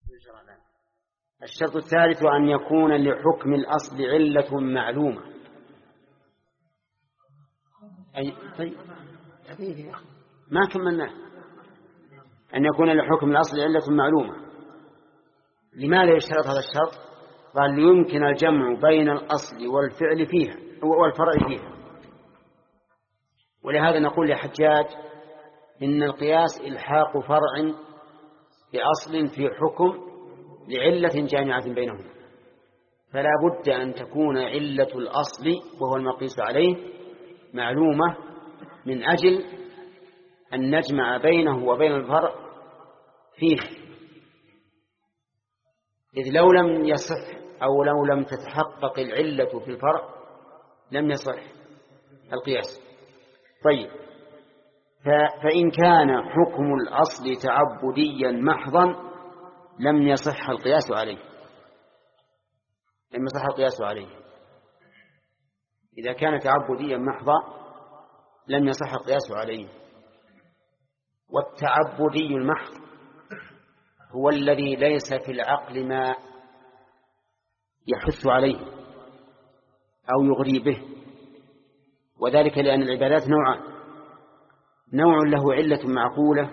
الشرط الثالث أن يكون لحكم الأصل علة معلومة. طيب ما كملنا. أن يكون لحكم الأصل علة معلومة. لماذا يشترط هذا الشرط؟ قال ليمكن الجمع بين الأصل والفعل فيها والفرع فيها. ولهذا نقول يا حجاج إن القياس إلحاق فرع بأصل في حكم لعلة جامعة بينهما، فلا بد أن تكون علة الأصل وهو المقيس عليه معلومة من أجل أن نجمع بينه وبين الفرع فيه. إذ لو لم يصح أو لو لم تتحقق العلة في الفرع لم يصح القياس. طيب، فإن كان حكم الأصل تعبديا محضا لم يصح القياس عليه. لم يصح القياس عليه. إذا كان تعبديا محضا لم يصح القياس عليه. والتعبدي المحض هو الذي ليس في العقل ما يحث عليه أو يغري به، وذلك لأن العبادات نوعان: نوع له علة معقولة،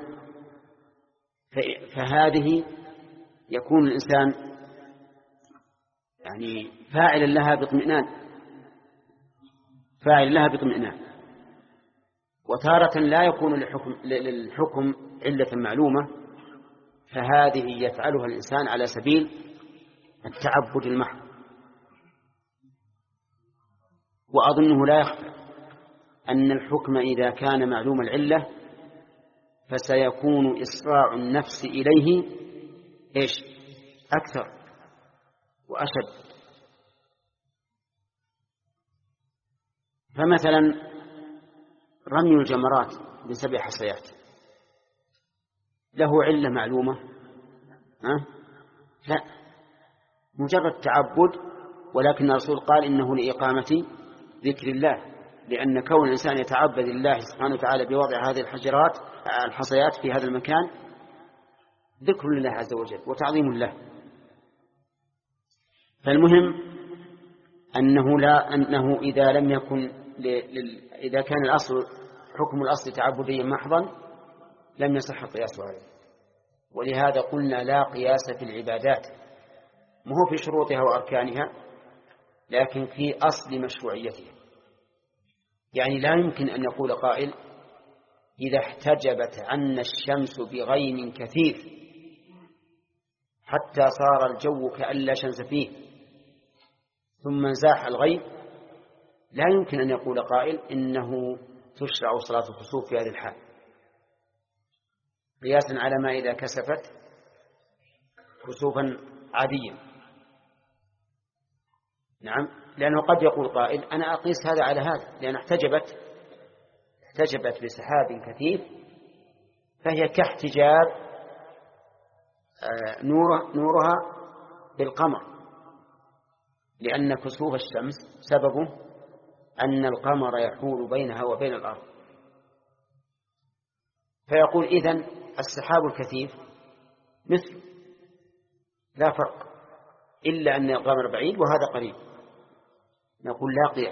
فهذه يكون الإنسان يعني فاعلا لها باطمئنان، وتارة لا يكون للحكم علة معلومة، فهذه يفعلها الإنسان على سبيل التعبد المحض. وأظنه لا يخفى أن الحكم إذا كان معلوم العلة فسيكون إسراع النفس إليه أكثر وأشد. فمثلا رمي الجمرات ب7 حصيات له علة معلومة؟ لا، مجرد تعبد، ولكن الرسول قال إنه لإقامة ذكر الله، لأن كون الإنسان يتعبد الله سبحانه وتعالى بوضع هذه الحصيات في هذا المكان ذكر لله عز وجل وتعظيم له. فالمهم أنه إذا لم يكن إذا كان حكم الأصل تعبديا محضا لم يصح القياس عليه. ولهذا قلنا لا قياس في العبادات، مو في شروطها وأركانها، لكن في أصل مشروعيتها. يعني لا يمكن أن يقول قائل إذا احتجبت عنا الشمس بغيم كثير حتى صار الجو كأن لا شمس فيه ثم زاح الغيم، لا يمكن أن يقول قائل إنه تشرع صلاة الخسوف في هذه الحال، قياسا على ما إذا كسفت خسوفا عاديا. نعم، لأنه قد يقول قائل أنا أقيس هذا على هذا، لأن احتجبت بسحاب كثيف فهي كاحتجاب نورها بالقمر، لأن كسوف الشمس سببه أن القمر يحول بينها وبين الأرض. فيقول إذن السحاب الكثيف مثل لا فرق، إلا أن القمر بعيد وهذا قريب. نقول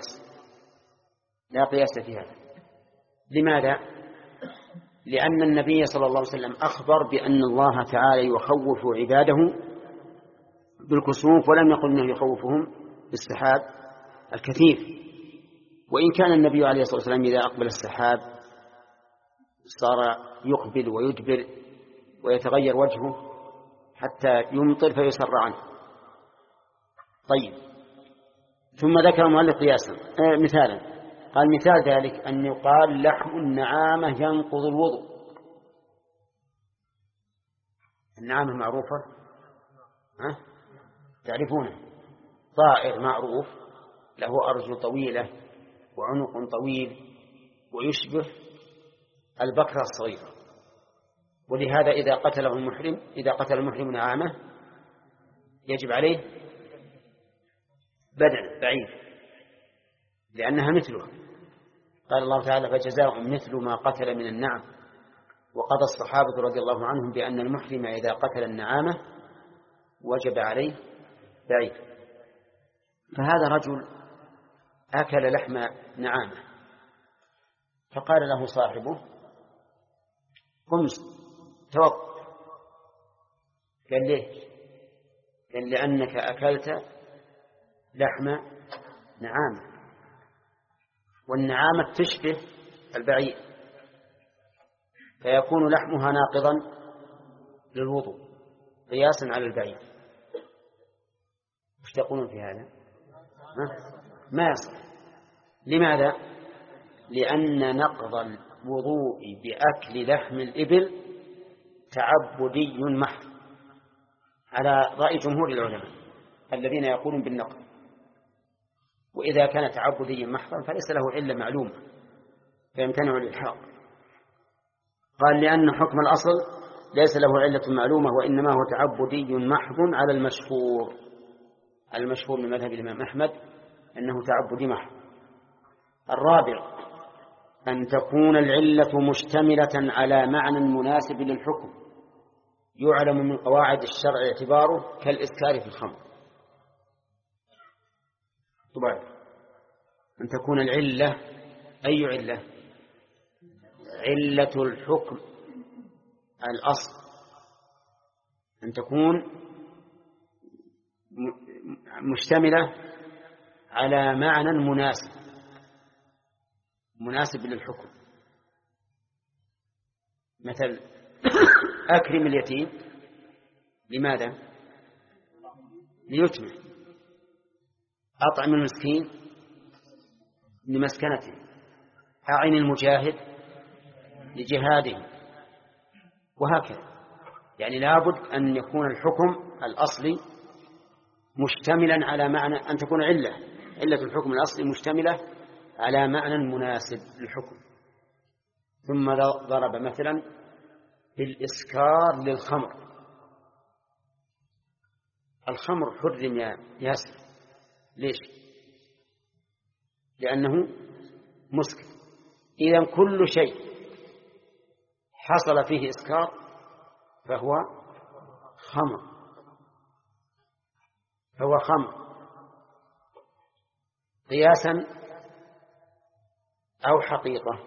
لا قياس في هذا. لماذا؟ لأن النبي صلى الله عليه وسلم أخبر بأن الله تعالى يخوف عباده بالكسوف، ولم يقل أنه يخوفهم بالسحاب الكثير. وإن كان النبي عليه الصلاة والسلام إذا أقبل السحاب صار يقبل ويدبر ويتغير وجهه حتى يمطر فيسر عنه. طيب، ثم ذكر المؤلف قياسا مثالا، قال مثال ذلك أن يقال لحم النعامة ينقض الوضوء. النعامة معروفة، تعرفونه، طائر معروف له أرجل طويلة وعنق طويل ويشبه البكرة الصغيرة، ولهذا إذا قتل المحرم نعامة يجب عليه بدن بعير لأنها مثلها. قال الله تعالى فجزاء مثل ما قتل من النعم. وقضى الصحابة رضي الله عنهم بأن المحرم إذا قتل النعامة وجب عليه بعير. فهذا رجل أكل لحم نعامة، فقال له صاحبه: قم توقف. قال: ليه؟ قال: لأنك أكلت لحم نعامة، والنعامة تشبه البعير، فيكون لحمها ناقضا للوضوء قياسا على البعير. وش تقولون في هذا؟ ما يصح. لماذا؟ لأن نقض الوضوء بأكل لحم الإبل تعبدي محض على رأي جمهور العلماء الذين يقولون بالنقض، وإذا كان تعبدي محضا فليس له علة معلومة فيمتنع الإلحاق. قال: لأن حكم الأصل ليس له علة معلومة وإنما هو تعبدي محض على المشهور. المشهور من مذهب الإمام أحمد أنه تعبدي محض. الرابع: أن تكون العلة مشتملة على معنى مناسب للحكم يعلم من قواعد الشرع اعتباره كالإسكار في الخمر. طبعا أن تكون العلة، أي علة؟ علة الحكم الأصل، أن تكون مشتملة على معنى مناسب للحكم. مثل أكرم اليتيم، لماذا؟ ليتمه. أطعم المسكين لمسكنته. أعن المجاهد لجهاده، وهكذا. يعني لابد أن يكون الحكم الأصلي مشتملا على معنى، أن تكون علة الحكم الأصلي مشتملة على معنى مناسب للحكم. ثم ضرب مثلا بالإسكار للخمر. الخمر حرم يا ياسر، ليش؟ لأنه مسكر. إذن كل شيء حصل فيه إسكار فهو خمر قياسا أو حقيقة.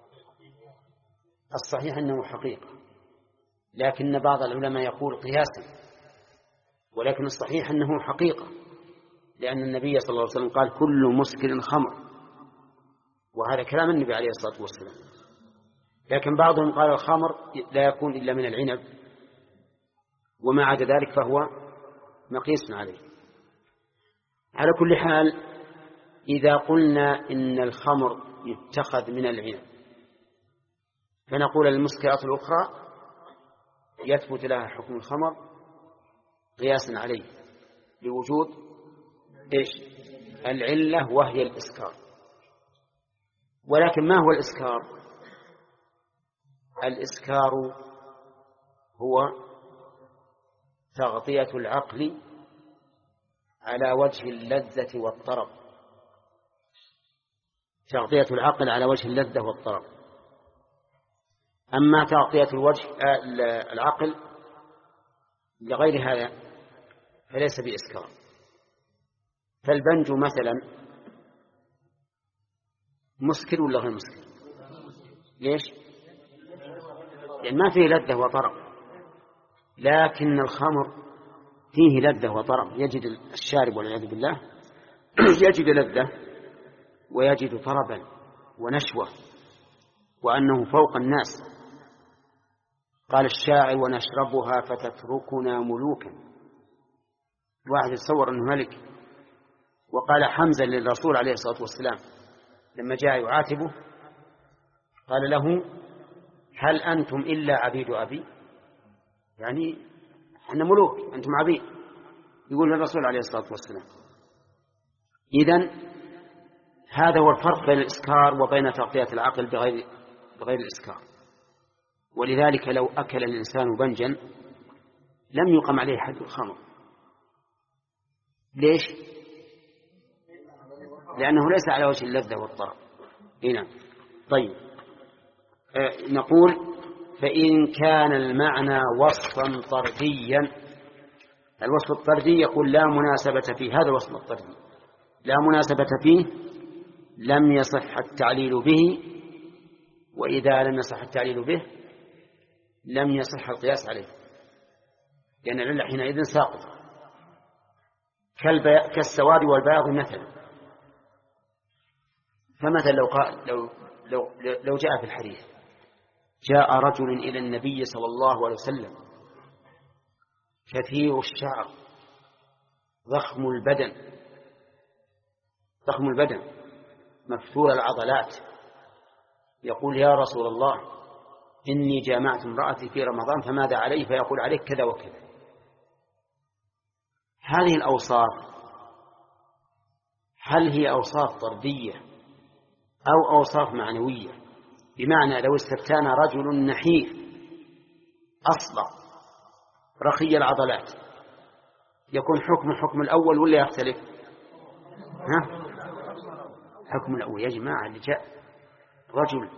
الصحيح أنه حقيقة، لكن بعض العلماء يقول قياسا، ولكن الصحيح أنه حقيقة، لأن النبي صلى الله عليه وسلم قال: كل مسكر خمر، وهذا كلام النبي عليه الصلاة والسلام. لكن بعضهم قال الخمر لا يكون إلا من العنب، وما عدا ذلك فهو مقيس عليه. على كل حال، إذا قلنا إن الخمر يتخذ من العنب فنقول المسكرات الأخرى يثبت لها حكم الخمر قياسا عليه لوجود إيش؟ العلة، وهي الإسكار. ولكن ما هو الإسكار؟ الإسكار هو تغطية العقل على وجه اللذة والطرب. تغطية العقل على وجه اللذة والطرب. أما تغطية العقل لغير هذا فليس بإسكار. فالبنج مثلا مسكر ولا غير مسكر؟ ليش؟ يعني ما فيه لذة وطرب. لكن الخمر فيه لذة وطرب، يجد الشارب والعياذ بالله يجد لذة ويجد طربا ونشوة، وأنه فوق الناس. قال الشاعر: ونشربها فتتركنا ملوكا. واحد يتصور أنه ملك. وقال حمزة للرسول عليه الصلاة والسلام لما جاء يعاتبه قال له: هل أنتم إلا عبيد أبي؟ يعني احنا ملوك، أنتم عبيد. يقول للرسول عليه الصلاة والسلام. إذن هذا هو الفرق بين الإسكار وبين تغطية العقل بغير الإسكار. ولذلك لو أكل الإنسان بنجا لم يقم عليه حد الخمر. ليش؟ لأنه ليس على وجه اللذة والطرب. هنا طيب، نقول: فإن كان المعنى وصفا طرديا الوصف الطردي يقول لا مناسبة فيه، هذا الوصف الطردي لا مناسبة فيه لم يصح التعليل به، وإذا لم يصح التعليل به لم يصح القياس عليه، لأن العلة حينئذ ساقطة كالسواد والبياض مثلا. فمثلا لو جاء في الحديث جاء رجل إلى النبي صلى الله عليه وسلم كثير الشعر ضخم البدن مفتول العضلات، يقول يا رسول الله إني جامعت امرأتي في رمضان فماذا علي؟ فيقول عليك كذا وكذا. هذه الأوصاف هل هي أوصاف طردية أو أوصاف معنوية؟ بمعنى لو استفتانا رجل نحيف أصلع رخي العضلات يكون حكم الأول ولا يختلف؟ حكم الأول. يا جماعة اللي جاء رجل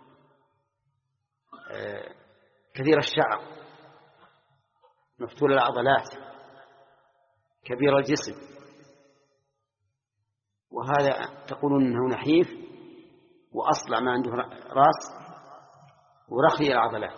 كثير الشعر مفتول العضلات كبير الجسم، وهذا تقولون أنه نحيف وأصلع ما عنده رأس ورخي العضلات،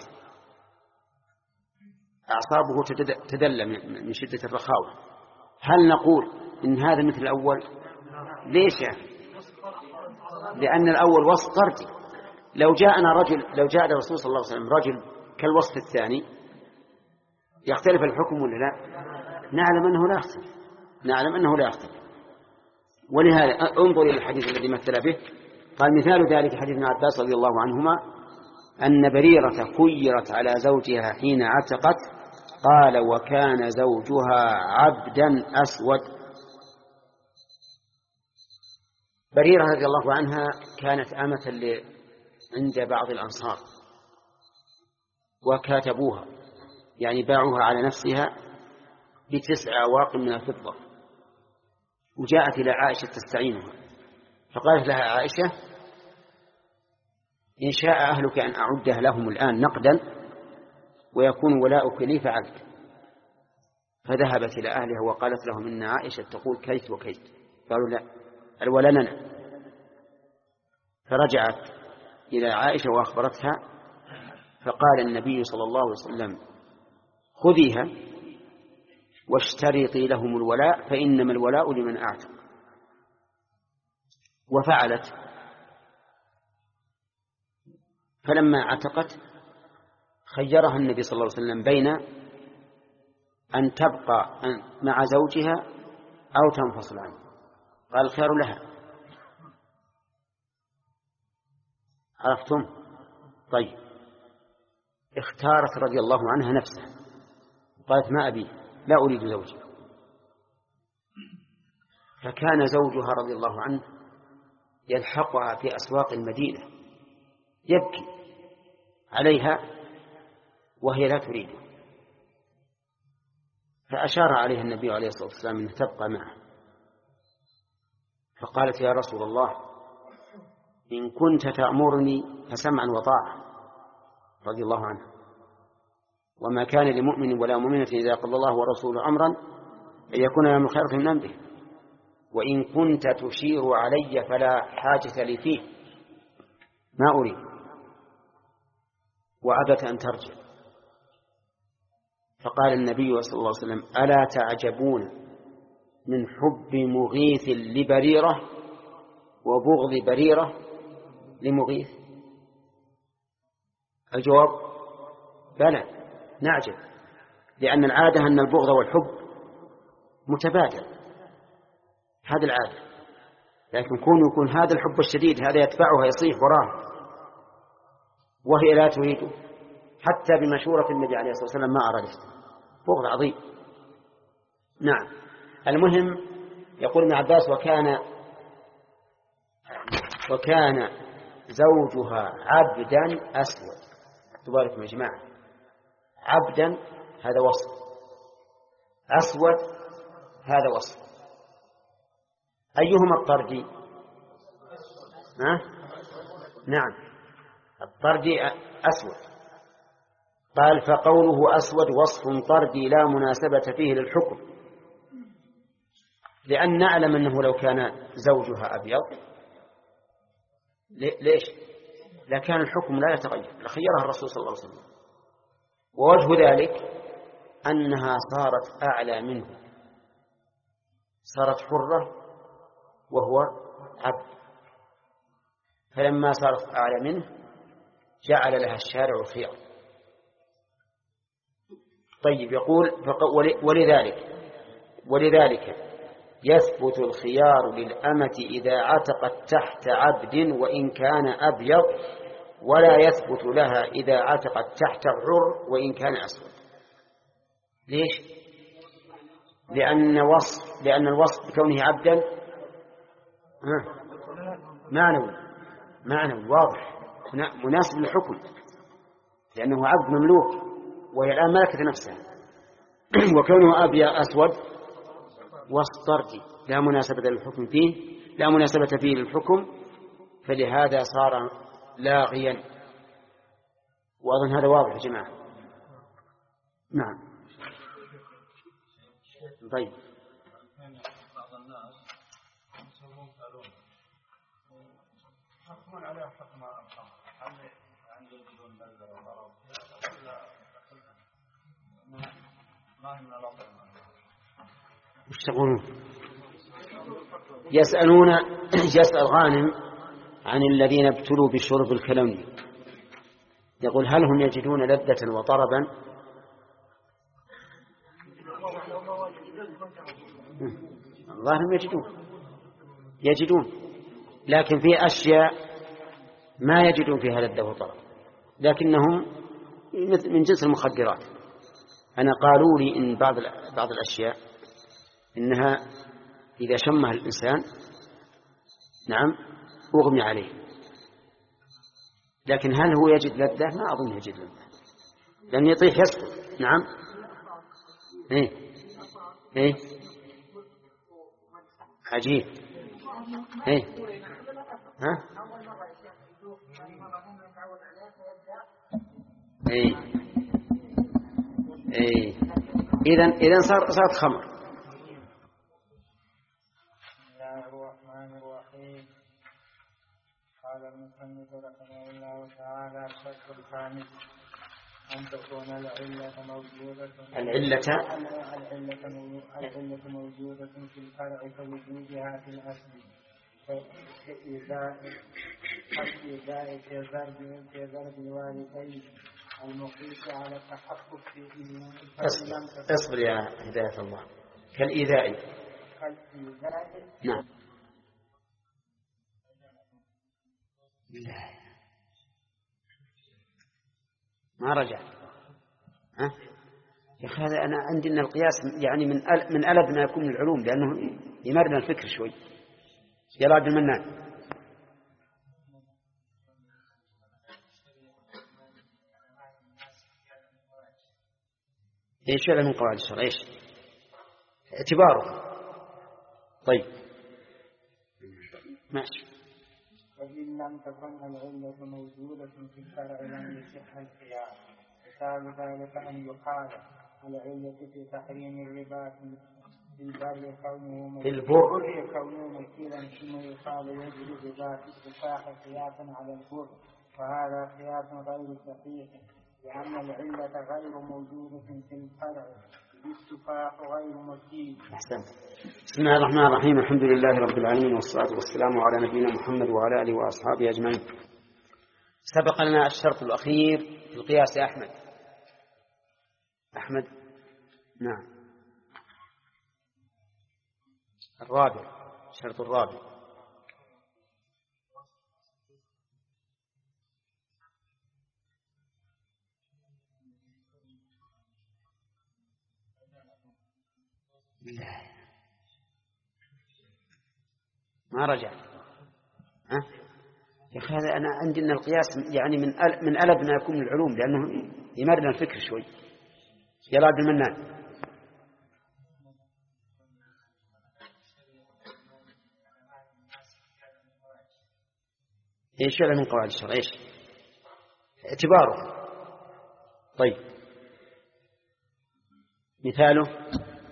أعصابه تدلى من شدة الرخاوة، هل نقول إن هذا مثل الأول؟ ليش يعني؟ لأن الأول وصف طردي. لو جاء الرسول صلى الله عليه وسلم رجل كالوصف الثاني يختلف الحكم ولا لا؟ نعلم أنه لا يختلف. ولهذا انظر إلى الحديث الذي مثل به، قال مثال ذلك حديث ابن عباس رضي الله عنهما أن بريرة خيرت على زوجها حين عتقت، قال وكان زوجها عبدا أسود. بريرة رضي الله عنها كانت أمة عند بعض الأنصار وكاتبوها، يعني باعوها على نفسها ب9 أواق من الفضة، وجاءت إلى عائشة تستعينها، فقالت لها عائشة إن شاء أهلك أن أعده لهم الآن نقدا ويكون ولاؤك لي فعلت. فذهبت إلى أهلها وقالت لهم إن عائشة تقول كيت وكيت، قالوا لا الولا لنا. فرجعت إلى عائشة وأخبرتها، فقال النبي صلى الله عليه وسلم خذيها واشترطي لهم الولاء فإنما الولاء لمن أعتق. وفعلت، فلما عتقت خيرها النبي صلى الله عليه وسلم بين أن تبقى مع زوجها أو تنفصل عنه، قال الخير لها. عرفتم؟ طيب، اختارت رضي الله عنها نفسها، قالت ما أبي، لا أريد زوجي. فكان زوجها رضي الله عنه يلحقها في أسواق المدينة يبكي عليها وهي لا تريده، فأشار عليها النبي عليه الصلاة والسلام أن تبقى معه، فقالت يا رسول الله إن كنت تأمرني فسمعا وطاعة، رضي الله عنه، وما كان لمؤمن ولا مؤمنة إذا قضى الله ورسوله أمرا أن يكون لهم الخير من أمره، وإن كنت تشير علي فلا حاجة لي فيه، ما أريد. وأبت أن ترجع، فقال النبي صلى الله عليه وسلم ألا تعجبون من حب مغيث لبريرة وبغض بريرة لمغيث؟ الجواب بلى، نعجب، لأن العادة أن البغض والحب متبادل، هذا العادة، لكن يكون هذا الحب الشديد هذا يدفعها يصيح وراه وهي لا تريده، حتى بمشورة النبي عليه الصلاة والسلام ما أرادت، بغض عظيم. نعم. المهم يقول ابن عباس وكان زوجها عبدا أسود. تباركم يا جماعة، عبدا هذا وصف، أسود هذا وصف، أيهما الطردي؟ نعم، الطردي أسود، قال فقوله أسود وصف طردي لا مناسبة فيه للحكم، لأن نعلم أنه لو كان زوجها أبيض ليش؟ لكان الحكم لا يتغير، لخيرها الرسول صلى الله عليه وسلم. ووجه ذلك أنها صارت أعلى منه، صارت حرة وهو عبد، فلما صارت أعلى منه جعل لها الشارع خيار. طيب يقول ولذلك يثبت الخيار للأمة إذا عتقت تحت عبد وإن كان أبيض، ولا يثبت لها إذا عتقت تحت حر وإن كان أسود. ليش؟ لأن الوصف بكونه عبدا معنوي واضح مناسب للحكم، لأنه عبد مملوك وهي الآن ملكت نفسها. وكونه أبيض أسود وصف طردي لا مناسبة فيه للحكم، فلهذا صار لاغيا. وأظن هذا واضح يا جماعة. نعم. طيب بعض الناس يسمون قالون يحكمون عليه حكم الخمر، هل يجدون بلد وضرب ما هي من الأفضل؟ وش تقولون؟ يسأل غانم عن الذين ابتلوا بشرب الكلوني، يقول هل هم يجدون لذة وطربا؟ الظاهر يجدون، لكن في أشياء ما يجدون فيها لذة وطرب، لكنهم من جنس المخدرات. أنا قالوا لي إن بعض الأشياء إنها إذا شمها الإنسان أغمي عليه، لكن هل هو يجد لذة؟ ما أظن يجد لذة، لأن يطيح يسقط. نعم. إيه عجيب. إذن صارت خمر. بسم الله الرحمن الرحيم. قال المصنف رحمه الله تعالى: الشرط الخامس أن تكون العلة موجودة في الفرع كوجودها في الأصل، كإيذاء كضرب الوالدين المقيس على التحقق في إيمان. اصبر يا هداية الله. كالإيذاء. نعم. ما رجع. يا أخي هذا أنا عندي أن القياس يعني من ألب ما يكون العلوم، لأنه يمرنا الفكر شوي. يا عبد المنان. ايش فعل من قواعد الشرع؟ ايش اعتباره؟ طيب ماشي. وإن لم تكن العلة موجودة في الشرع لم يصح الخيار. مثال ذلك أن يقال العلة في تحريم الربا في البر كونه مكيلا، ثم يقال يجري الربا في التفاح قياسا على البر، وهذا قياس غير صحيح، لأن العلة غير موجودة في الفرع، الاتفاق غير مكين. أحسنت. بسم الله الرحمن الرحيم. الحمد لله رب العالمين، والصلاة والسلام على نبينا محمد وعلى آله وأصحابه أجمعين. سبق لنا الشرط الأخير في القياس يا أحمد. نعم. الشرط الرابع. ما رجع. يا أخي هذا أنا عندي أن القياس يعني من ألب ما يكون العلوم، لأنه يمرنا الفكر شوي. يا عبد المنان. ايش فعل من قواعد الشرع؟ ايش اعتباره؟ طيب مثاله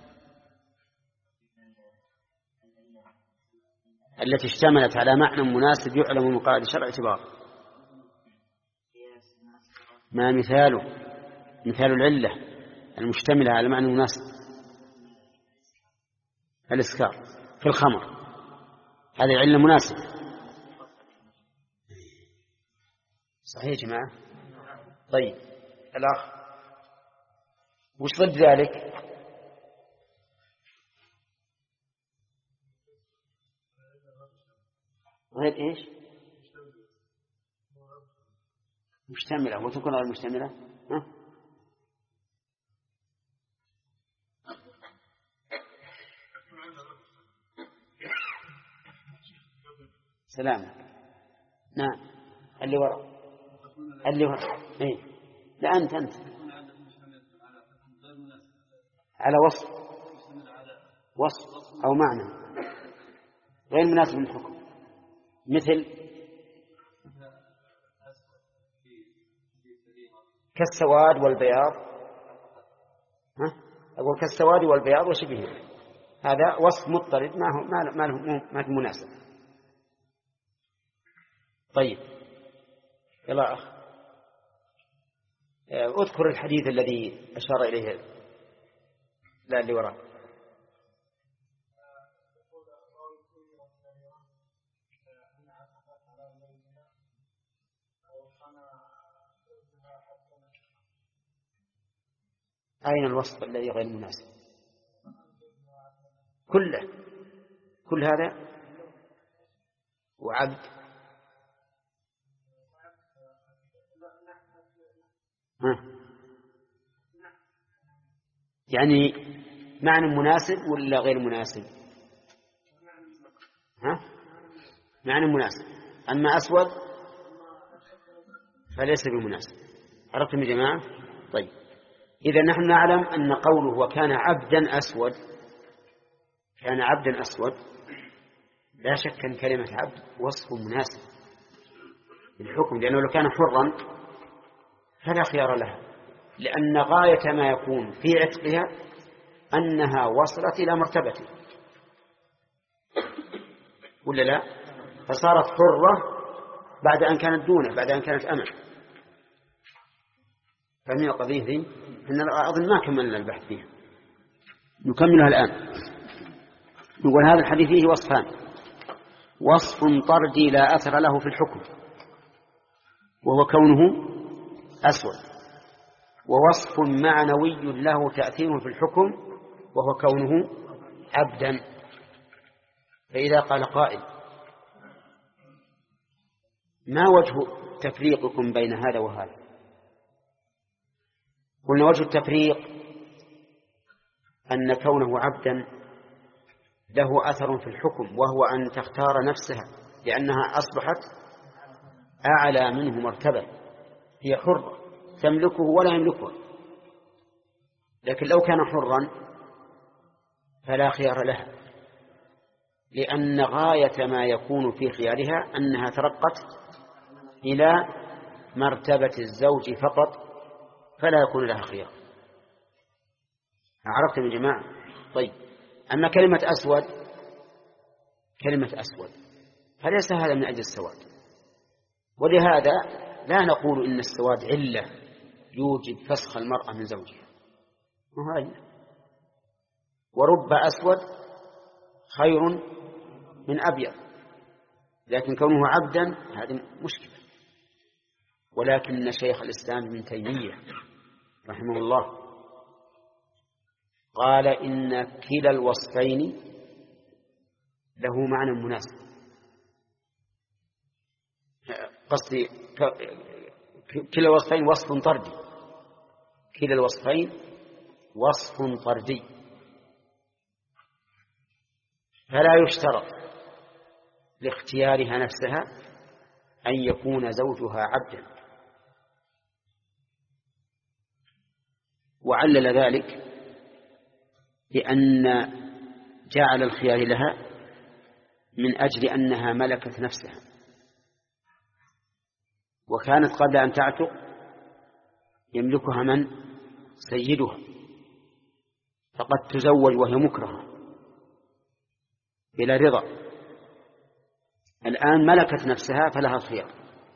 التي اشتملت على معنى مناسب يعلم من قواعد الشرع اعتبار. ما مثاله؟ مثال العلة المشتملة على معنى مناسب. الإسكار في الخمر هذه علة مناسبة. صحيح يا جماعة؟ طيب الأخ وش ضد ذلك؟ غير إيش؟ مشتملة وتكون غير مشتملة. سلام. نعم اللي وراء إيه؟ لا أنت على وصف أو معنى غير مناسب للحكم، مثل كالسواد والبياض. أقول كالسواد والبياض وشبهه، هذا وصف مضطرد ما هو مناسب. طيب يلا أخ اذكر الحديث الذي أشار إليه لا اللي وراء. أين الوصف الذي غير مناسب؟ كل هذا وعبد يعني معنى مناسب ولا غير مناسب؟ معنى مناسب، أما أسود فليس بمناسب. عرفتم يا جماعة؟ طيب إذا نحن نعلم أن قوله وكان عبدا أسود لا شك أن كلمة عبد وصف مناسب للحكم، لأنه لو كان حرا فلا خيار لها، لأن غاية ما يكون في عتقها أنها وصلت إلى مرتبته ولا لا؟ فصارت حرة بعد أن كانت دونه، بعد أن كانت أمة. فمن القضية ذي إن أظن ما كملنا البحث فيها، نكملها الآن. نقول هذا الحديث فيه وصفان: وصف طردي لا أثر له في الحكم وهو كونه أسود، ووصف معنوي له تأثير في الحكم وهو كونه عبدا. فإذا قال قائل ما وجه تفريقكم بين هذا وهذا؟ قلنا وجه التفريق أن كونه عبدا له أثر في الحكم، وهو أن تختار نفسها لأنها أصبحت أعلى منه مرتبة، هي حرة تملكه ولا يملكه. لكن لو كان حرا فلا خيار لها، لأن غاية ما يكون في خيارها أنها ترقت إلى مرتبة الزوج فقط، فلا يكون لها خيار. عرفتم يا جماعة؟ طيب أما كلمة أسود فليس هذا من أجل السواد، ولهذا لا نقول إن السواد علة يوجب فسخ المرأة من زوجها، ورب أسود خير من أبيض، لكن كونه عبدا هذه مشكلة. ولكن شيخ الإسلام ابن تيمية رحمه الله قال إن كلا الوصفين له معنى مناسب، قصدي كلا الوصفين وصف طردي، كلا الوصفين وصف طردي، فلا يشترط لاختيارها نفسها أن يكون زوجها عبدا. وعلل ذلك بأن جعل الخيار لها من أجل أنها ملكت نفسها، وكانت قبل أن تعتق يملكها من؟ سيدها، فقد تزوج وهي مكرهة بلا رضا. الآن ملكت نفسها فلها الخيار،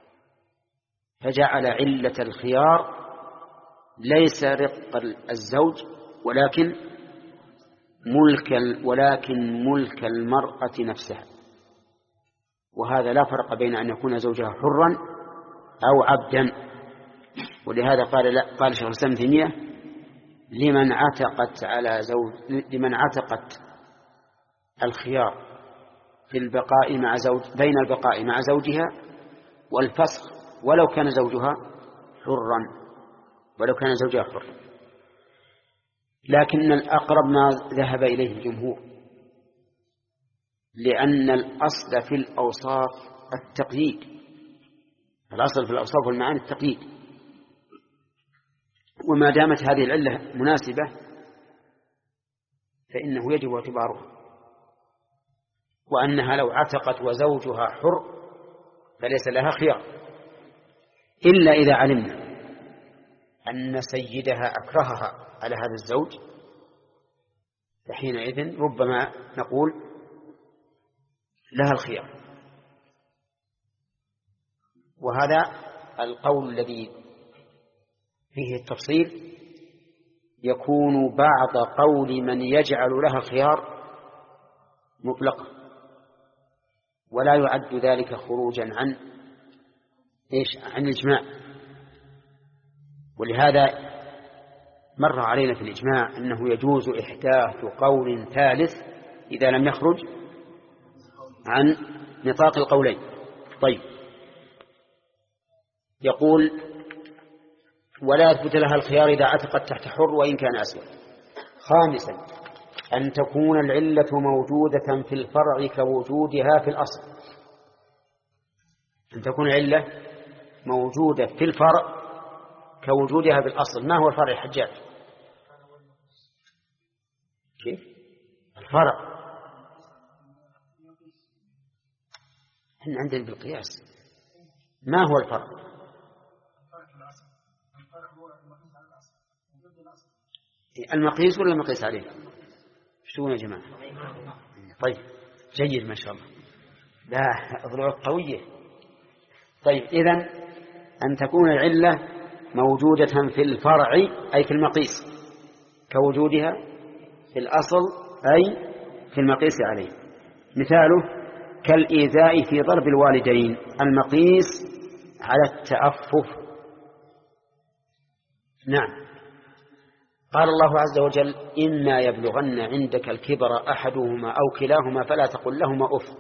فجعل علة الخيار ليس رق الزوج ولكن ملك المرأة نفسها. وهذا لا فرق بين أن يكون زوجها حرا أو عبدا. ولهذا قال شيخ الإسلام ابن تيمية: لمن عتقت الخيار في البقاء مع بين البقاء مع زوجها والفسخ ولو كان زوجها حرا، لكن الأقرب ما ذهب إليه الجمهور، لأن الأصل في الأوصاف التقييد، الأصل في الأوصاف والمعاني التقييد، وما دامت هذه العلة مناسبة فإنه يجب اعتبارها، وأنها لو عتقت وزوجها حر فليس لها خيار، إلا إذا علمنا أن سيدها أكرهها على هذا الزوج، فحينئذ ربما نقول لها الخيار. وهذا القول الذي فيه التفصيل يكون بعض قول من يجعل لها الخيار مطلقا، ولا يعد ذلك خروجا عن الإجماع. ولهذا مر علينا في الإجماع أنه يجوز إحداث قول ثالث إذا لم يخرج عن نطاق القولين. طيب، يقول: ولا يثبت لها الخيار إذا عتقت تحت حر وإن كان أسود. خامسا، أن تكون العلة موجودة في الفرع كوجودها في الأصل. أن تكون العلة موجودة في الفرع كوجودها في الأصل. ما هو الفرع يا حجاج؟ كيف؟ الفرع احنا عندنا بالقياس. ما هو الفرع؟ المقيس ولا المقيس عليه؟ شو يا جماعة؟ طيب، جيد ما شاء الله، لا أضلع قوية. طيب، إذن أن تكون العلة موجودة في الفرع أي في المقيس كوجودها في الأصل أي في المقيس عليه. مثاله كالإيذاء في ضرب الوالدين، المقيس على التأفف. نعم، قال الله عز وجل: إما يبلغن عندك الكبر أحدهما أو كلاهما فلا تقل لهما أف.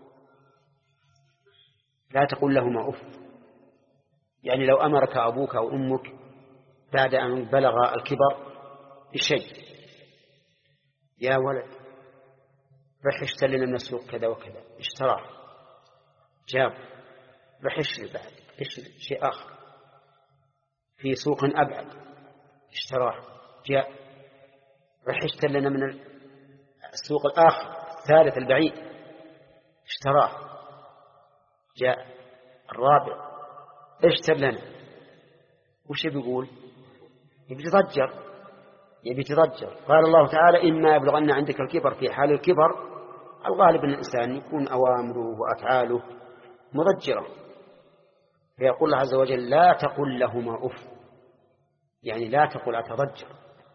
لا تقل لهما أف، يعني لو أمرك أبوك أو أمك بعد أن بلغ الكبر بشيء: يا ولد رح اشتري لنا من السوق كذا وكذا، اشتراه، جاب، رح اشتري بعد شيء آخر في سوق أبعد، اشتراه، جاء، رح اشتري لنا من السوق الآخر الثالث البعيد، اشتراه، جاء الرابع، اشتر لنا. وش بيقول؟ يبي تضجر. قال الله تعالى: إما يبلغن عندك الكبر. في حال الكبر الغالب أن الإنسان يكون أوامره وأفعاله مضجرة، فيقول الله عز وجل: لا تقل لهما أف، يعني لا تقل أتضجر،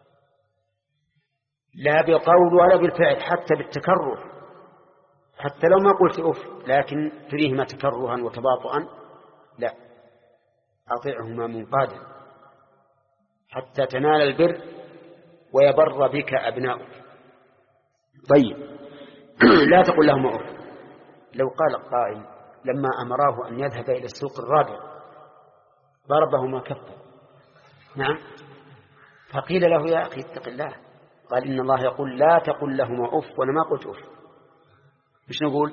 لا بالقول ولا بالفعل، حتى بالتكرر، حتى لو ما قلت أف لكن تريهما تكرها وتباطؤا، لا، أطيعهما منقادا حتى تنال البر ويبر بك أبناؤك. طيب، لا تقل لهما أف. لو قال القائل: لما أمراه أن يذهب إلى السوق الرابع ضربهما كفا، نعم، فقيل له: يا أخي اتق الله، قال: إن الله يقول لا تقل لهما أف، وأنا ما قلت أف. مش نقول؟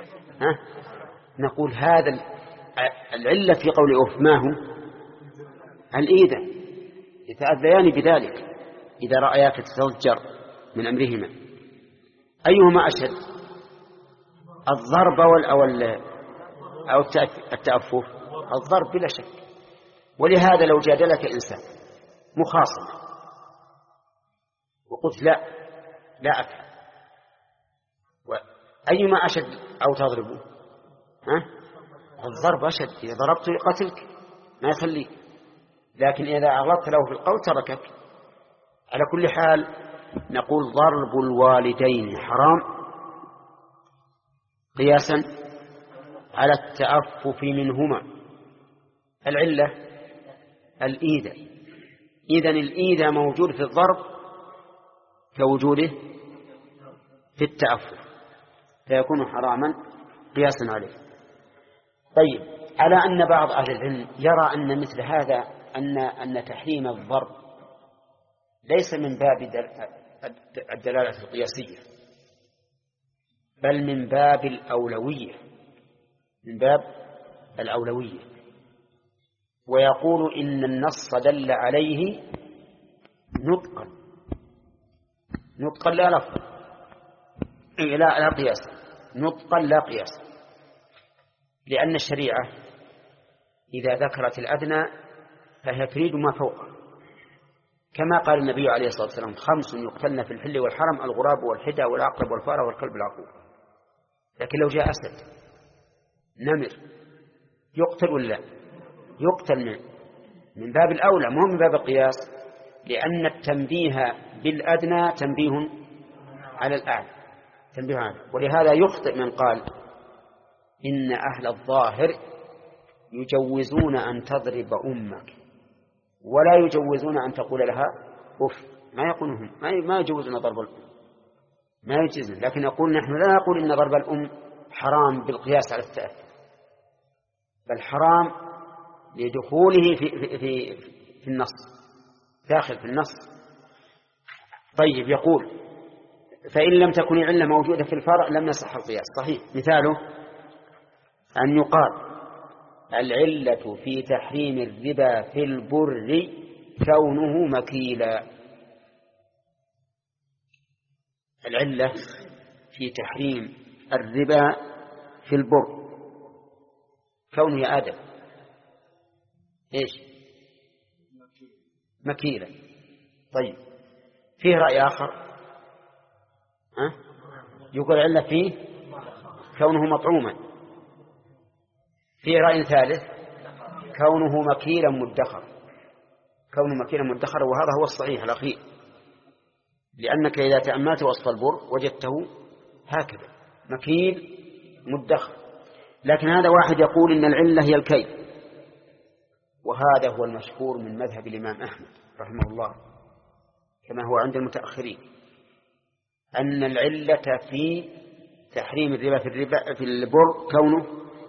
نقول هذا العلة في قول أف ما هو؟ الإيذاء، يتأذيان بذلك إذا رأياك تتضجر من أمرهما. أيهما أشد، الضرب أو التأفف؟ الضرب بلا شك. ولهذا لو جادلك إنسان مخاصمة وقلت لا أفعل، أيما أشد أو تضربه؟ الضرب أشد، إذا ضربته يقتلك ما يخليك، لكن إذا أغلطت له في القول تركك. على كل حال نقول ضرب الوالدين حرام قياسا على التأفف منهما. العلة الإيذاء، إذن الإيذاء موجود في الضرب كوجوده في التأفف، فيكون حراما قياسا عليه. طيب، على أن بعض أهل العلم يرى أن مثل هذا أن تحريم الضرب ليس من باب الدلالة القياسية، بل من باب الأولوية، من باب الأولوية، ويقول إن النص دل عليه نطقا لا لفظا، لا قياس، نطقا لا قياس، لأن الشريعة إذا ذكرت الأدنى فهي تريد ما فوقه، كما قال النبي عليه الصلاة والسلام: 5 يقتلن في الحل والحرم: الغراب والحدى والعقرب والفار والكلب العقور. لكن لو جاء أسد نمر يقتل ولا يقتل؟ من باب الأولى، مو من باب القياس، لأن التنبيه بالأدنى تنبيه على الأعلى، تنبيه على. ولهذا يخطئ من قال إن أهل الظاهر يجوزون أن تضرب أمك ولا يجوزون أن تقول لها أف. ما يقولون، ما يجوزون ضرب الأم، ما يجوزون، لكن نقول نحن لا نقول إن ضرب الأم حرام بالقياس على التأثر، بل حرام لدخوله في النص، داخل في النص. طيب، يقول: فإن لم تكن العلة موجودة في الفرع لم يصح القياس. صحيح. مثاله أن يقال: العلة في تحريم الربا في البر كونه مكيلا. العلة في تحريم الربا في البر كونه يا آدم إيش؟ مكيلا. طيب، فيه رأي آخر يقول العلة فيه كونه مطعوما. فيه رأي ثالث كونه مكيلا مدخر، كونه مكيلا مدخر، وهذا هو الصحيح الأخير، لأنك إذا تأملت وصف البر وجدته هكذا مكيل مدخر. لكن هذا واحد يقول إن العلة هي الكيل، وهذا هو المشهور من مذهب الإمام أحمد رحمه الله كما هو عند المتأخرين، أن العلة في تحريم الربا في البر كونه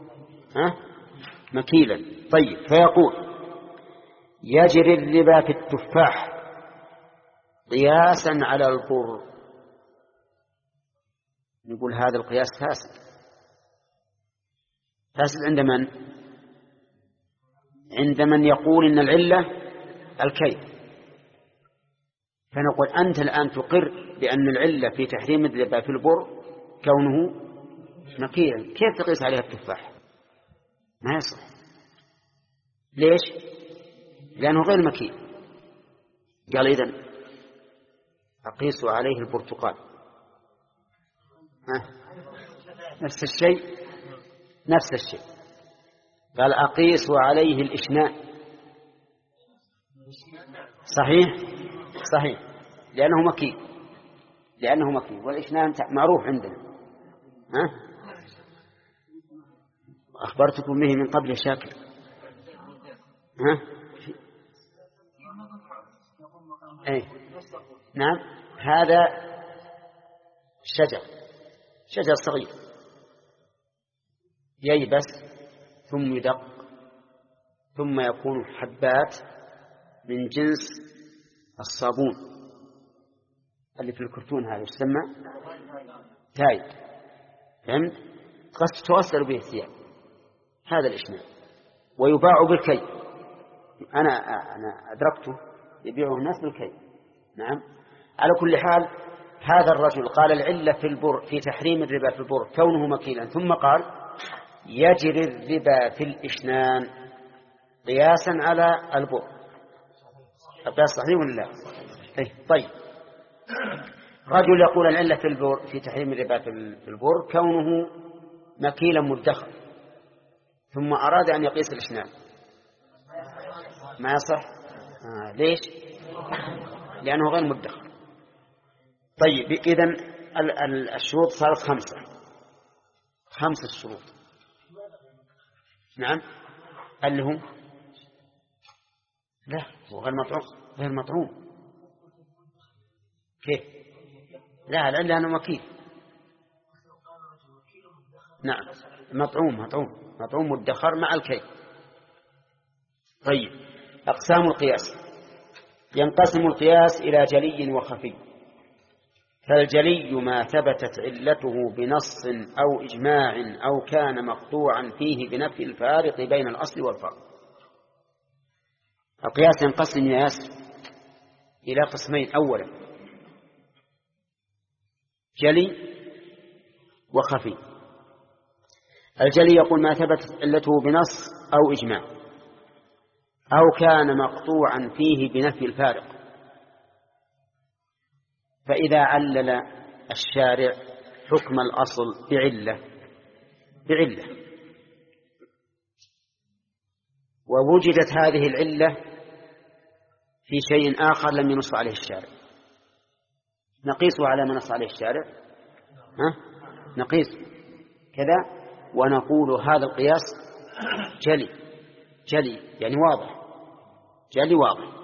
مكيلا. طيب، فيقول: يجري الربا في التفاح قياسا على البر. نقول هذا القياس فاسد. فاسد عند من؟ عند من يقول إن العلة الكيل. فنقول: أنت الآن تقر بأن العلة في تحريم الربا في البر كونه مكيلا، كيف تقيس عليها التفاح؟ ما يصح. ليش؟ لأنه غير مكيل. قال: إذن أقيس عليه البرتقال. نفس الشيء. قال: أقيس عليه الإشناء. صحيح، لأنه مكيل، والإشناء معروف عندنا. أخبرتكم به من قبل شاكر. نعم، هذا شجر صغير ييبس ثم يدق ثم يكون حبات من جنس الصابون اللي في الكرتون، هذا يسمى تايد. فهمت؟ تغسل به الثياب، هذا الإشناء، ويباع بالكي. أنا أدركته يبيعه الناس بالكي. نعم. على كل حال، هذا الرجل قال العلة في البر في تحريم الربا في البر كونه مكيلا، ثم قال: يجري الربا في الإشنان قياسا على البر. القياس صحيح ولا لا؟ طيب رجل يقول العلة في البر في تحريم الربا في البر كونه مكيلا مدخر، ثم أراد أن يقيس الإشنان، ما يصح. ليش؟ لأنه غير مدخر. طيب إذن الشروط صارت 5 شروط. نعم. اللي هو لا، هو غير مطعوم. كيف؟ لا، لأنه مكيل. نعم، مطعوم مدخر مع الكيل. طيب أقسام القياس. ينقسم القياس إلى جلي وخفي. فالجلي ما ثبتت علته بنص أو إجماع أو كان مقطوعا فيه بنفي الفارق بين الأصل والفرع. القياس ينقسم يا ياسر إلى قسمين. أولا جلي وخفي. الجلي يقول ما ثبتت علته بنص أو إجماع أو كان مقطوعا فيه بنفي الفارق. فإذا علل الشارع حكم الأصل بعلة ووجدت هذه العلة في شيء آخر لم ينص عليه الشارع، نقيسه على ما نص عليه الشارع، نقيس كذا ونقول هذا القياس جلي يعني واضح،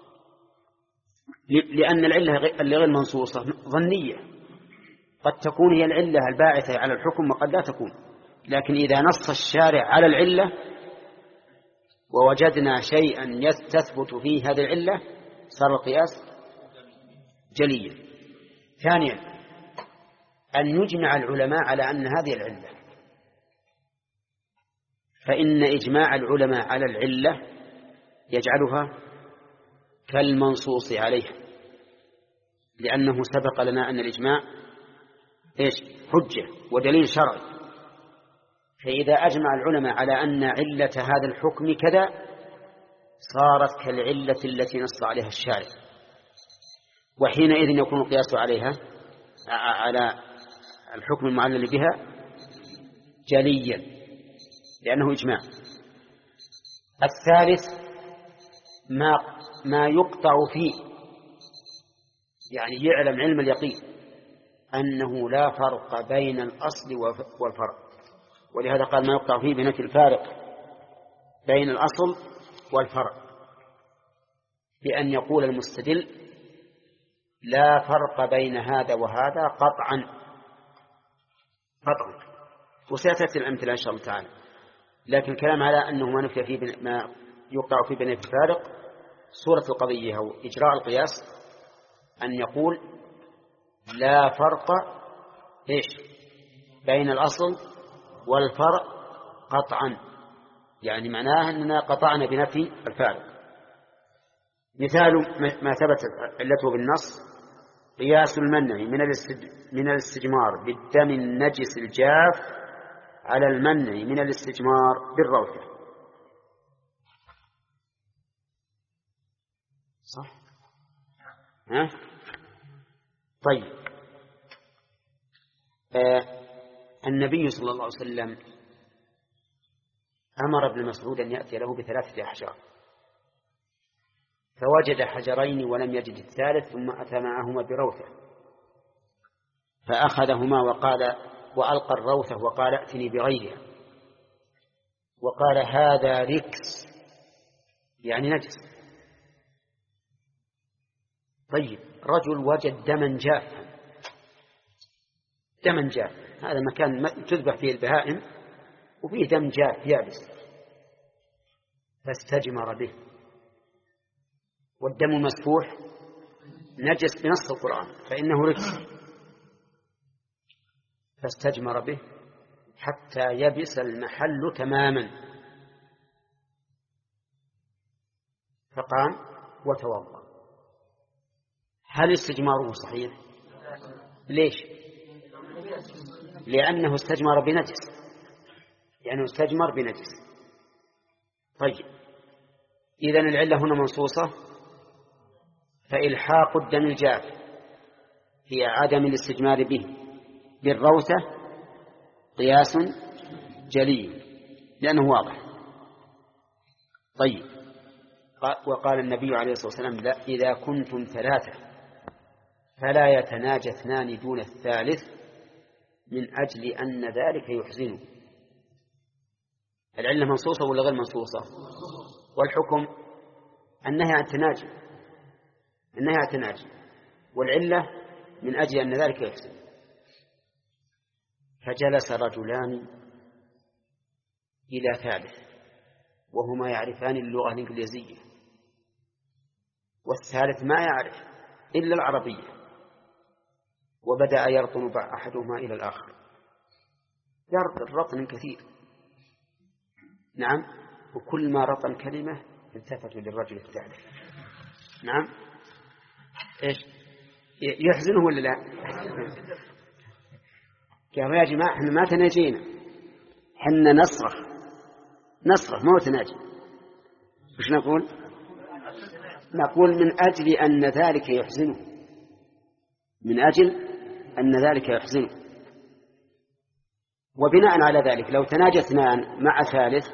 لأن العلة اللي غير منصوصة ظنية، قد تكون هي العلة الباعثة على الحكم وقد لا تكون. لكن إذا نص الشارع على العلة ووجدنا شيئا تثبت فيه هذه العلة صار القياس جليا. ثانيا أن يجمع العلماء على أن هذه العلة، فإن إجماع العلماء على العلة يجعلها كالمنصوص عليها، لأنه سبق لنا أن الإجماع حجة ودليل شرعي. فإذا أجمع العلماء على أن علة هذا الحكم كذا صارت كالعلة التي نص عليها الشارع، وحينئذ يكون القياس عليها على الحكم المعلل بها جليا لأنه إجماع. الثالث ما يقطع فيه، يعني يعلم علم اليقين أنه لا فرق بين الأصل والفرع، ولهذا قال ما يقطع فيه بنفي الفارق بين الأصل والفرع، بأن يقول المستدل لا فرق بين هذا وهذا قطعا. وسيأتي الأمثلة إن شاء الله تعالى. لكن الكلام على أنه ما يقطع فيه بنفي الفارق صورة القضية أو إجراء القياس أن يقول لا فرق بين الأصل والفرع قطعا، يعني معناه أننا قطعنا بنفي الفارق. مثال ما ثبت علته بالنص قياس المنع من الاستجمار بالدم النجس الجاف على المنع من الاستجمار بالروثة. صح؟ طيب النبي صلى الله عليه وسلم أمر ابن مسعود أن يأتي له ب3 أحجار، فوجد حجرين ولم يجد الثالث، ثم أتى معهما بروثة فأخذهما وألقى الروثة وقال ائتني بغيرها، وقال هذا ركس يعني نجس. طيب رجل وجد دما جاف، هذا مكان تذبح فيه البهائم وفيه دم جاف يابس، فاستجمر به، والدم المسفوح نجس بنص القرآن فإنه رجس، فاستجمر به حتى يبس المحل تماما، فقام وتوضأ. هل استجماره صحيح؟ ليش؟ لأنه استجمر بنجس. طيب إذن العلة هنا منصوصة فإلحاق الدم الجاف في عدم الاستجمار به بالروثة قياس جلي لأنه واضح. طيب، وقال النبي عليه الصلاة والسلام: لا، إذا كنتم ثلاثة فلا يتناجى اثنان دون الثالث من أجل أن ذلك يحزنه. العلة منصوصة ولا غير منصوصة؟ والحكم النهي عن التناجي، النهي عن التناجي، والعلة من أجل أن ذلك يحزن. فجلس رجلان إلى ثالث وهما يعرفان اللغة الإنجليزية، والثالث ما يعرف إلا العربية، وبدأ يرطن أحدهما إلى الآخر رطن كثير. نعم، وكل ما رطن كلمة التفتوا للرجل الثالث. نعم، إيش يحزنه ولا لا؟ قالوا: يا جماعة احنا ما تناجينا، احنا نصرخ مو تناجي. وش نقول؟ نقول من أجل أن ذلك يحزنه، من أجل أن ذلك يحزنه. وبناء على ذلك لو تناجى اثنان مع ثالث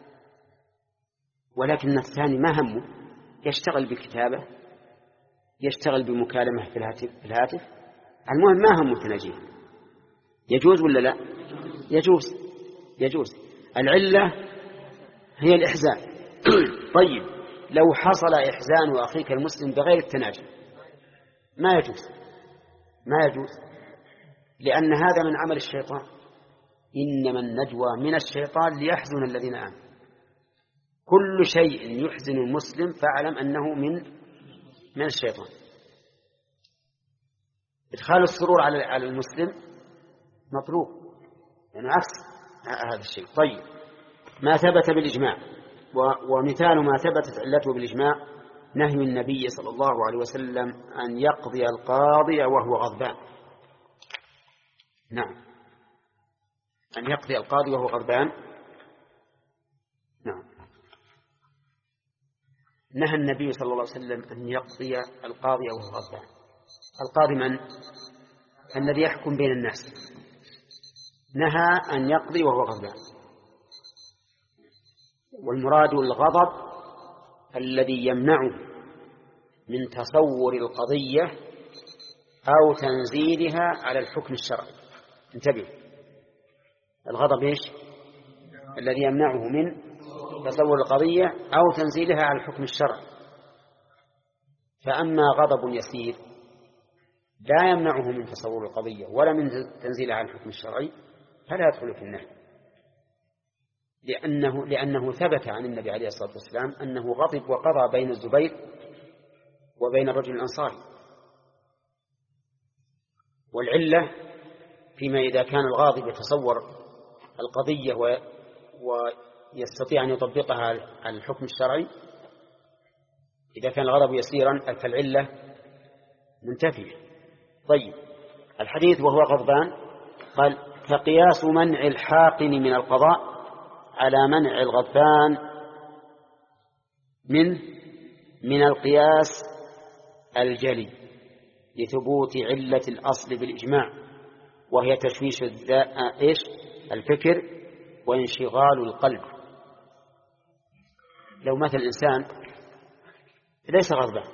ولكن الثاني ما همه، يشتغل بالكتابة، يشتغل بمكالمة في الهاتف، المهم ما همه تناجيه، يجوز ولا لا؟ يجوز. العلة هي الإحزان. طيب، لو حصل إحزان أخيك المسلم بغير التناجي ما يجوز، لأن هذا من عمل الشيطان. إنما النجوى من الشيطان ليحزن الذين آمنوا. كل شيء يحزن المسلم فاعلم أنه من الشيطان. إدخال السرور على المسلم مطلوب، يعني عكس هذا الشيء. طيب، ما ثبت بالإجماع، ومثال ما ثبتت علته بالإجماع نهي النبي صلى الله عليه وسلم أن يقضي القاضي وهو غضبان. نعم، أن يقضي القاضي وهو غضبان. نعم، نهى النبي صلى الله عليه وسلم أن يقضي القاضي وهو غضبان. القاضي من؟ الذي يحكم بين الناس. نهى أن يقضي وهو غضبان، والمراد الغضب الذي يمنعه من تصور القضية أو تنزيلها على الحكم الشرعي. انتبه، الغضب إيش؟ الذي يمنعه من تصور القضية أو تنزيلها على الحكم الشرعي. فأما غضب يسير لا يمنعه من تصور القضية ولا من تنزيلها على الحكم الشرعي فلا يدخل في النهي، لأنه ثبت عن النبي عليه الصلاة والسلام أنه غضب وقضى بين الزبير وبين الرجل الأنصاري. والعلة فيما إذا كان الغاضب يتصور القضية ويستطيع أن يطبقها على الحكم الشرعي، إذا كان الغضب يسيرا فالعلة منتفية. طيب، الحديث وهو غضبان قال: فقياس منع الحاقن من القضاء على منع الغضبان من القياس الجلي لثبوت علة الأصل بالإجماع، وهي تشويش الفكر وانشغال القلب. لو مثل الإنسان ليس غضبان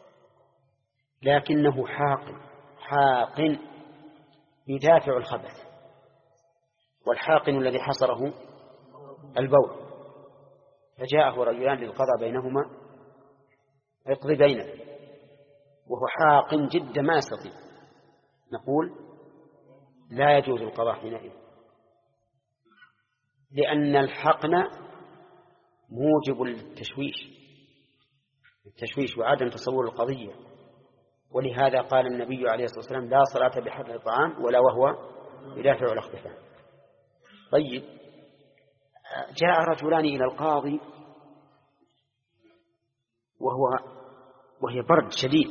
لكنه حاقن يدافع الخبث، والحاقن الذي حصره البول، فجاءه رجلان للقضاء بينهما يقضي بينه وهو حاقن جدا ما يستطيع، نقول لا يجوز القضاء حينئذ، لأن الحقن موجب التشويش وعدم تصور القضية. ولهذا قال النبي عليه الصلاة والسلام: لا صلاة بحر الطعام ولا وهو يدافع الأخبثان. طيب، جاء رجلان إلى القاضي وهي برد شديد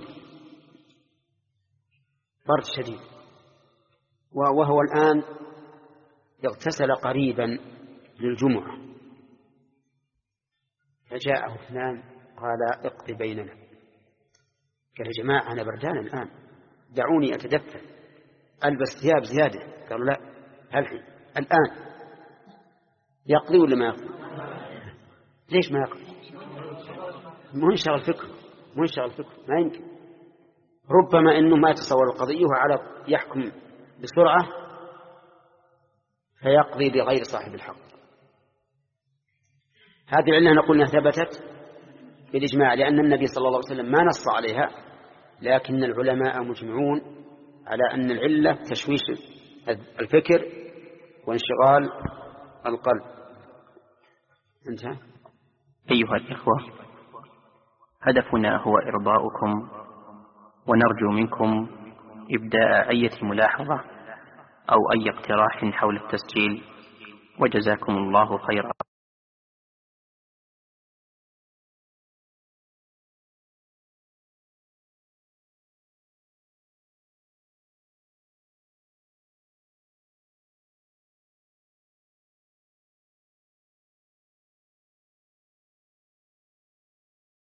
وهو الآن اغتسل قريبا للجمعة، فجاءه اثنان قال: اقض بيننا. قال يا جماعة أنا بردان الآن، دعوني أتدفى، ألبس ثياب زيادة. قالوا لا، الآن يقضي ولا ما يقضي؟ ليش ما يقضي؟ منشغل فكر، ما يمكن. ربما أنه ما يتصور القضية وعلى يحكم بسرعة فيقضي بغير صاحب الحق. هذه العلة نقول أنها ثبتت بالإجماع، لأن النبي صلى الله عليه وسلم ما نص عليها، لكن العلماء مجمعون على أن العلة تشويش الفكر وانشغال القلب. انتهى. أيها الإخوة، هدفنا هو إرضاؤكم، ونرجو منكم إبداء أي ملاحظة أو أي اقتراح حول التسجيل، وجزاكم الله خيرا.